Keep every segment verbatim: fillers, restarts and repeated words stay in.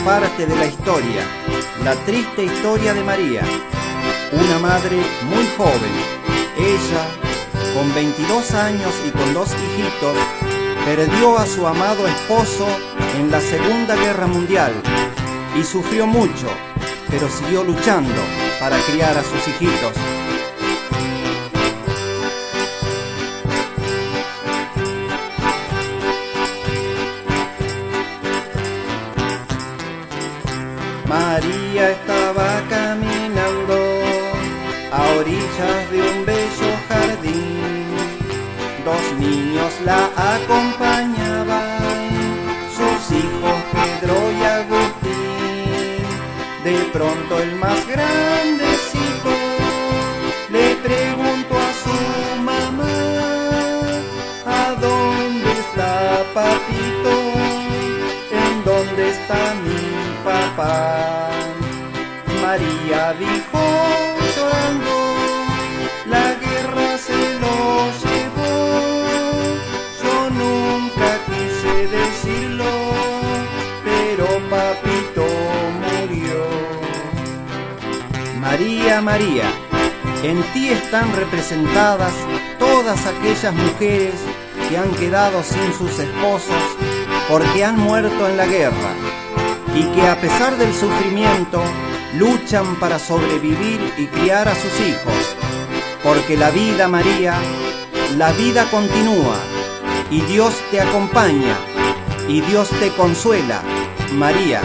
parte de la historia, la triste historia de María, una madre muy joven. Ella, con veintidós años y con dos hijitos, perdió a su amado esposo en la Segunda Guerra Mundial y sufrió mucho, pero siguió luchando para criar a sus hijitos. María estaba caminando a orillas de un bello jardín. Dos niños la acompañaban, sus hijos Pedro y Agustín. De pronto el más grandecito le preguntó a su mamá: ¿a dónde está papito? ¿En dónde está mi papá? María dijo llorando: la guerra se lo llevó. Yo nunca quise decirlo, pero papito murió. María, María, en ti están representadas todas aquellas mujeres que han quedado sin sus esposos porque han muerto en la guerra, y que a pesar del sufrimiento luchan para sobrevivir y criar a sus hijos, porque la vida, María, la vida continúa, y Dios te acompaña, y Dios te consuela, María.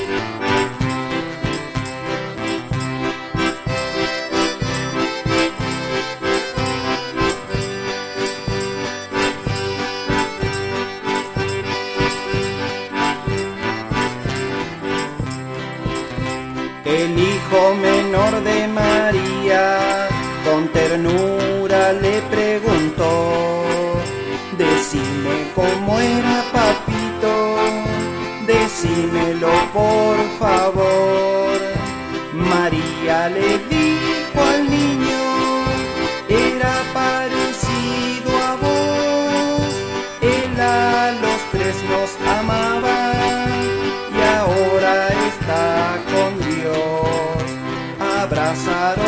El hijo menor de María con ternura le preguntó: decime cómo era papito, decímelo por favor. María le dijo al niño: era parecido a vos, él a los tres nos amaba y ahora está con Dios. Abrazaron